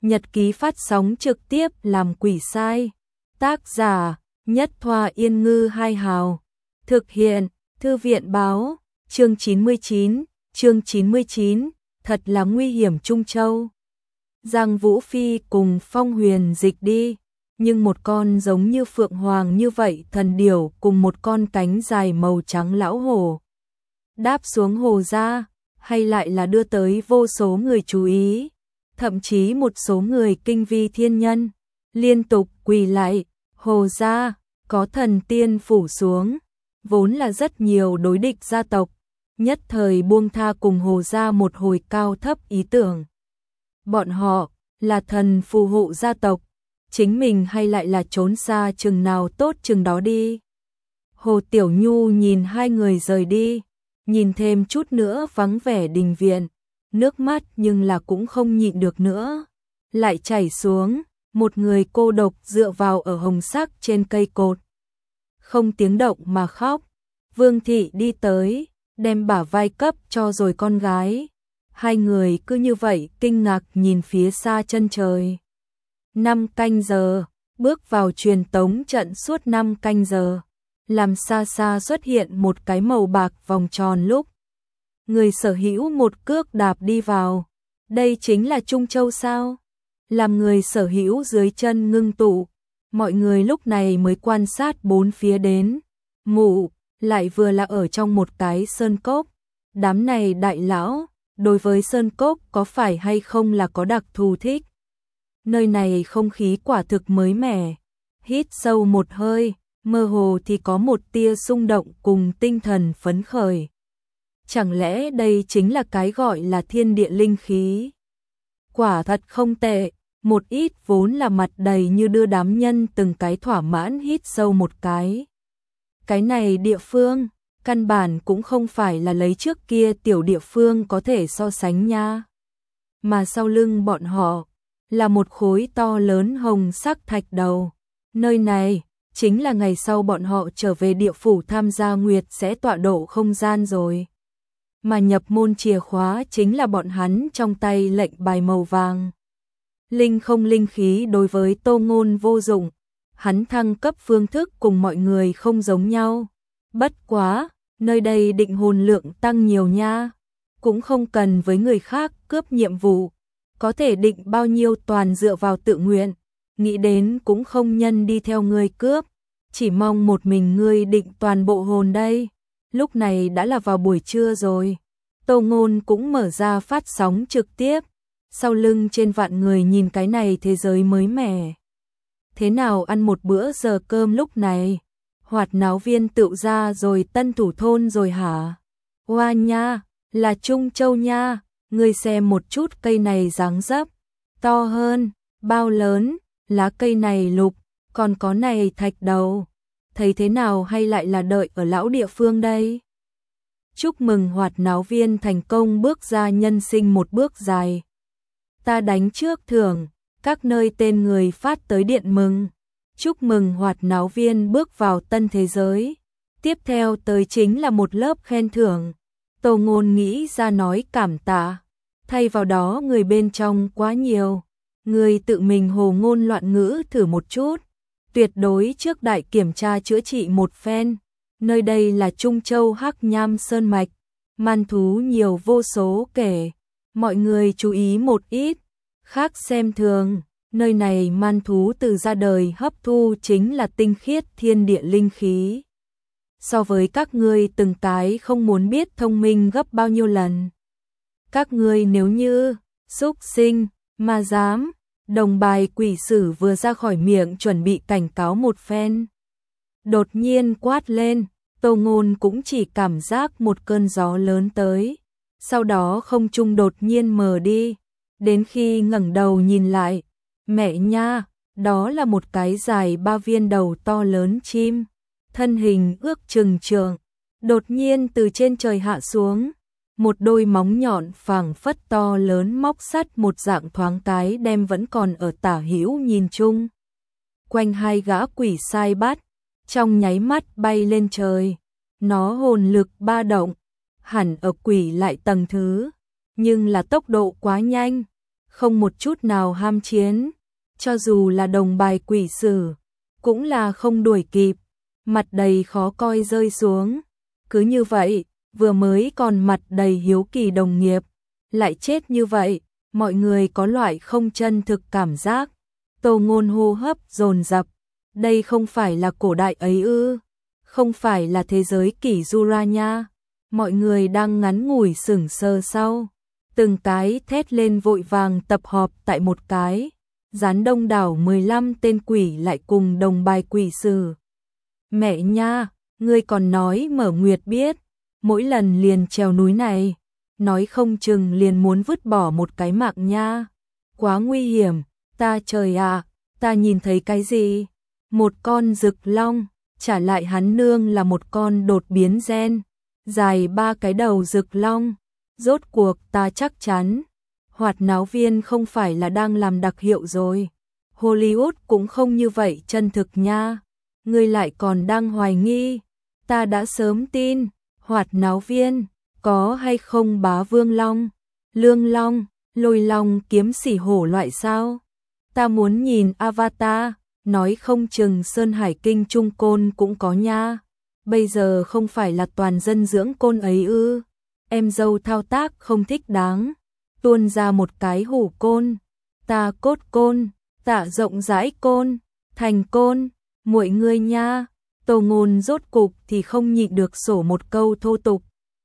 Nhật ký phát sóng trực tiếp làm quỷ sai. Tác giả Nhất Thoa Yên Ngư Hai Hào. Thực hiện Thư viện Báo. Chương 99, thật là nguy hiểm Trung Châu. Giang Vũ Phi cùng Phong Huyền dịch đi, nhưng một con giống như phượng hoàng như vậy thần điểu cùng một con cánh dài màu trắng lão hổ đáp xuống Hồ gia, hay lại là đưa tới vô số người chú ý, thậm chí một số người kinh vi thiên nhân liên tục quỳ lại. Hồ gia có thần tiên phủ xuống, vốn là rất nhiều đối địch gia tộc, nhất thời buông tha cùng Hồ gia một hồi cao thấp ý tưởng. Bọn họ là thần phù hộ gia tộc, chính mình hay lại là trốn xa chừng nào tốt chừng đó đi. Hồ Tiểu Nhu nhìn hai người rời đi, nhìn thêm chút nữa vắng vẻ đình viện, nước mắt nhưng là cũng không nhịn được nữa, lại chảy xuống. Một người cô độc dựa vào ở hồng sắc trên cây cột, không tiếng động mà khóc. Vương thị đi tới, đem bả vai cấp cho rồi con gái. Hai người cứ như vậy kinh ngạc nhìn phía xa chân trời. 5 canh giờ, bước vào truyền tống trận suốt 5 canh giờ, làm xa xa xuất hiện một cái màu bạc vòng tròn lúc người sở hữu một cước đạp đi vào. Đây chính là Trung Châu sao? Làm người sở hữu dưới chân ngưng tụ, mọi người lúc này mới quan sát bốn phía đến. Ngủ, lại vừa là ở trong một cái sơn cốc. Đám này đại lão, đối với sơn cốc có phải hay không là có đặc thù thích. Nơi này không khí quả thực mới mẻ. Hít sâu một hơi, mơ hồ thì có một tia xung động cùng tinh thần phấn khởi. Chẳng lẽ đây chính là cái gọi là thiên địa linh khí? Quả thật không tệ, một ít vốn là mặt đầy như đưa đám nhân từng cái thỏa mãn hít sâu một cái. Cái này địa phương, căn bản cũng không phải là lấy trước kia tiểu địa phương có thể so sánh nha. Mà sau lưng bọn họ, là một khối to lớn hồng sắc thạch đầu. Nơi này, chính là ngày sau bọn họ trở về địa phủ tham gia nguyệt sẽ tọa độ không gian rồi. Mà nhập môn chìa khóa chính là bọn hắn trong tay lệnh bài màu vàng. Linh không linh khí đối với Tô Ngôn vô dụng, hắn thăng cấp phương thức cùng mọi người không giống nhau. Bất quá, nơi đây định hồn lượng tăng nhiều nha, cũng không cần với người khác cướp nhiệm vụ, có thể định bao nhiêu toàn dựa vào tự nguyện, nghĩ đến cũng không nhân đi theo người cướp, chỉ mong một mình ngươi định toàn bộ hồn đây. Lúc này đã là vào buổi trưa rồi, Tô Ngôn cũng mở ra phát sóng trực tiếp, sau lưng trên vạn người nhìn cái này thế giới mới mẻ. Thế nào ăn một bữa giờ cơm lúc này? Hoạt náo viên tựu ra rồi Tân Thủ thôn rồi hả? Hoa nha, là Trung Châu nha, ngươi xem một chút cây này dáng dấp, to hơn, bao lớn, lá cây này lục, còn có này thạch đầu. Thấy thế nào hay lại là đợi ở lão địa phương đây? Chúc mừng hoạt náo viên thành công bước ra nhân sinh một bước dài. Ta đánh trước thưởng, các nơi tên người phát tới điện mừng. Chúc mừng hoạt náo viên bước vào tân thế giới. Tiếp theo tới chính là một lớp khen thưởng. Tô Ngôn nghĩ ra nói cảm tạ. Thay vào đó người bên trong quá nhiều. Người tự mình hồ ngôn loạn ngữ thử một chút. Tuyệt đối trước đại kiểm tra chữa trị một phen. Nơi đây là Trung Châu Hắc Nham Sơn Mạch. Man thú nhiều vô số kể. Mọi người chú ý một ít. Khác xem thường, nơi này man thú từ ra đời hấp thu chính là tinh khiết thiên địa linh khí. So với các ngươi từng cái không muốn biết thông minh gấp bao nhiêu lần. Các ngươi nếu như xúc sinh mà dám, đồng bài quỷ sử vừa ra khỏi miệng chuẩn bị cảnh cáo một phen. Đột nhiên quát lên, Tô Ngôn cũng chỉ cảm giác một cơn gió lớn tới, sau đó không trung đột nhiên mờ đi. Đến khi ngẩng đầu nhìn lại, mẹ nha, đó là một cái dài 3 viên đầu to lớn chim, thân hình ước chừng trượng, đột nhiên từ trên trời hạ xuống, một đôi móng nhọn phảng phất to lớn móc sắt một dạng thoáng cái đem vẫn còn ở tả hữu nhìn chung. Quanh hai gã quỷ sai bắt, trong nháy mắt bay lên trời, nó hồn lực ba động, hẳn ở quỷ lại tầng thứ, nhưng là tốc độ quá nhanh. không một chút nào ham chiến, cho dù là đồng bài quỷ sử, cũng là không đuổi kịp, mặt đầy khó coi rơi xuống. Cứ như vậy, vừa mới còn mặt đầy hiếu kỳ đồng nghiệp, lại chết như vậy, mọi người có loại không chân thực cảm giác. Tô Ngôn hô hấp dồn dập, đây không phải là cổ đại ấy ư? Không phải là thế giới kỷ Jura nha. Mọi người đang ngắn ngủi sững sờ sau, từng cái thét lên vội vàng tập họp tại một cái, dán đông đảo 15 tên quỷ lại cùng đồng bài quỷ sử. Mẹ nha, ngươi còn nói Mở Nguyệt biết, mỗi lần liền trèo núi này, nói không chừng liền muốn vứt bỏ một cái mạng nha. Quá nguy hiểm, ta trời ạ, ta nhìn thấy cái gì? Một con rực long, trả lại hắn nương là một con đột biến gen, dài 3 cái đầu rực long. Rốt cuộc ta chắc chắn, hoạt náo viên không phải là đang làm đặc hiệu rồi. Hollywood cũng không như vậy chân thực nha. Ngươi lại còn đang hoài nghi, ta đã sớm tin, hoạt náo viên, có hay không bá vương long, lương long, lôi long kiếm sỉ hổ loại sao? Ta muốn nhìn Avatar, nói không chừng Sơn Hải Kinh Trung Côn cũng có nha. Bây giờ không phải là toàn dân dưỡng côn ấy ư? Em dâu thao tác không thích đáng, tuôn ra một cái hủ côn, ta cốt côn, tạ rộng rãi côn, thành côn, muội ngươi nha. Tô Ngôn rốt cục thì không nhịn được sổ một câu thô tục.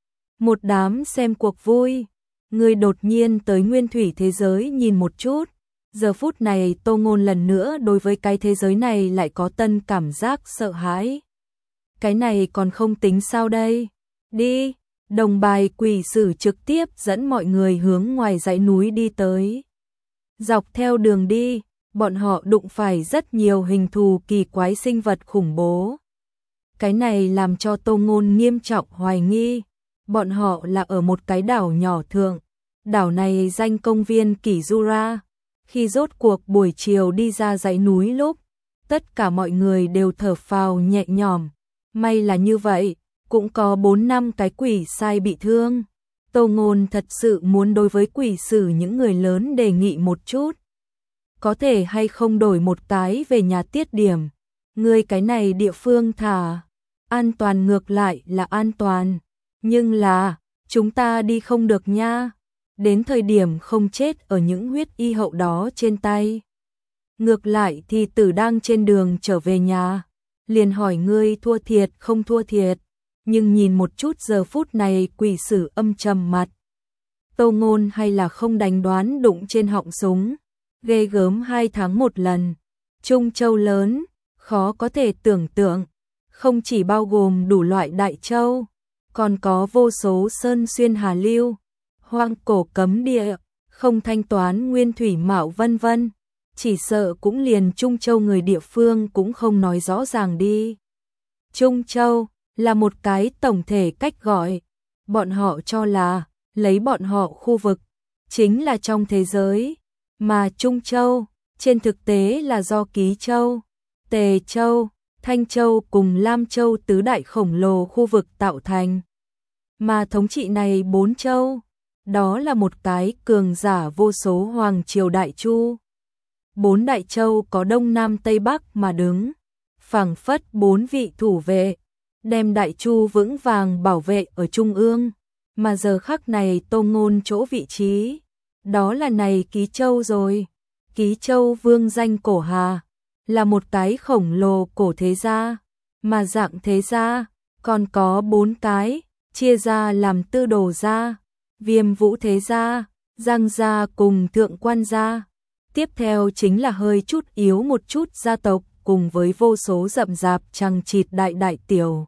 Một đám xem cuộc vui, ngươi đột nhiên tới nguyên thủy thế giới nhìn một chút. Giờ phút này Tô Ngôn lần nữa đối với cái thế giới này lại có tân cảm giác sợ hãi. Cái này còn không tính sao đây? Đi! Đồng bài quỷ sử trực tiếp dẫn mọi người hướng ngoài dãy núi đi tới. Dọc theo đường đi, bọn họ đụng phải rất nhiều hình thù kỳ quái sinh vật khủng bố. Cái này làm cho Tô Ngôn nghiêm trọng hoài nghi, bọn họ là ở một cái đảo nhỏ thượng. Đảo này danh công viên Kỷ Jura. Khi rốt cuộc buổi chiều đi ra dãy núi lúc, tất cả mọi người đều thở phào nhẹ nhõm. May là như vậy, cũng có 4-5 cái quỷ sai bị thương. Tô Ngôn thật sự muốn đối với quỷ sử những người lớn đề nghị một chút. Có thể hay không đổi một cái về nhà tiết điểm. Ngươi cái này địa phương thả, an toàn ngược lại là an toàn. Nhưng là, chúng ta đi không được nha. Đến thời điểm không chết ở những huyết y hậu đó trên tay. Ngược lại thì tử đang trên đường trở về nhà. Liền hỏi ngươi thua thiệt không thua thiệt. Nhưng nhìn một chút giờ phút này quỷ sử âm trầm mặt. Tô Ngôn hay là không đánh đoán đụng trên họng súng. Ghê gớm 2 tháng một lần. Trung châu lớn, khó có thể tưởng tượng. Không chỉ bao gồm đủ loại đại châu, còn có vô số sơn xuyên hà lưu, hoang cổ cấm địa, không thanh toán nguyên thủy mạo vân vân. Chỉ sợ cũng liền Trung Châu người địa phương cũng không nói rõ ràng đi. Trung Châu là một cái tổng thể cách gọi, bọn họ cho là lấy bọn họ khu vực chính là trong thế giới, mà Trung Châu trên thực tế là do Ký Châu, Tề Châu, Thanh Châu cùng Lam Châu tứ đại khổng lồ khu vực tạo thành. Mà thống trị này 4 châu, đó là một cái cường giả vô số hoàng triều đại chu. 4 đại châu có đông nam tây bắc mà đứng, phảng phất 4 vị thủ vệ, đem đại chu vững vàng bảo vệ ở trung ương. Mà giờ khắc này Tô Ngôn chỗ vị trí, đó là này Ký Châu rồi. Ký Châu vương danh cổ hà, là một cái khổng lồ cổ thế gia, mà dạng thế gia còn có 4 cái, chia ra làm Tư Đồ gia, Viêm Vũ thế gia, Giang gia cùng Thượng Quan gia. Tiếp theo chính là hơi chút yếu một chút gia tộc cùng với vô số rậm rạp chằng chịt đại đại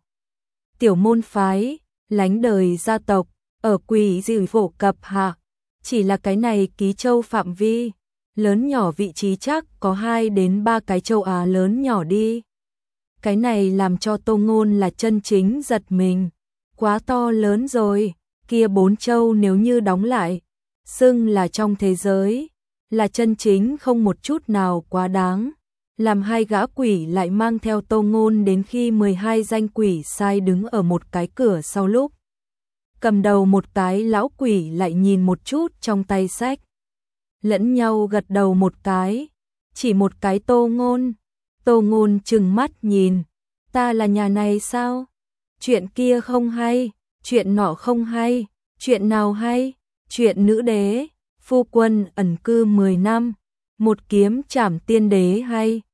tiểu môn phái, lánh đời gia tộc, ở quỷ dị phổ cập hạ. Chỉ là cái này Ký Châu phạm vi, lớn nhỏ vị trí chắc có 2 đến 3 cái châu Á lớn nhỏ đi. Cái này làm cho Tô Ngôn là chân chính giật mình, quá to lớn rồi, kia 4 châu nếu như đóng lại, xưng là trong thế giới, là chân chính không một chút nào quá đáng. Làm 2 gã quỷ lại mang theo Tô Ngôn đến khi 12 danh quỷ sai đứng ở một cái cửa sau lúc. Cầm đầu một cái lão quỷ lại nhìn một chút trong tay sách. lẫn nhau gật đầu một cái, chỉ một cái Tô Ngôn. Tô Ngôn trừng mắt nhìn, ta là nhà này sao? Chuyện kia không hay, chuyện nọ không hay, chuyện nào hay? Chuyện nữ đế, phu quân ẩn cư 10 năm, một kiếm trảm tiên đế hay,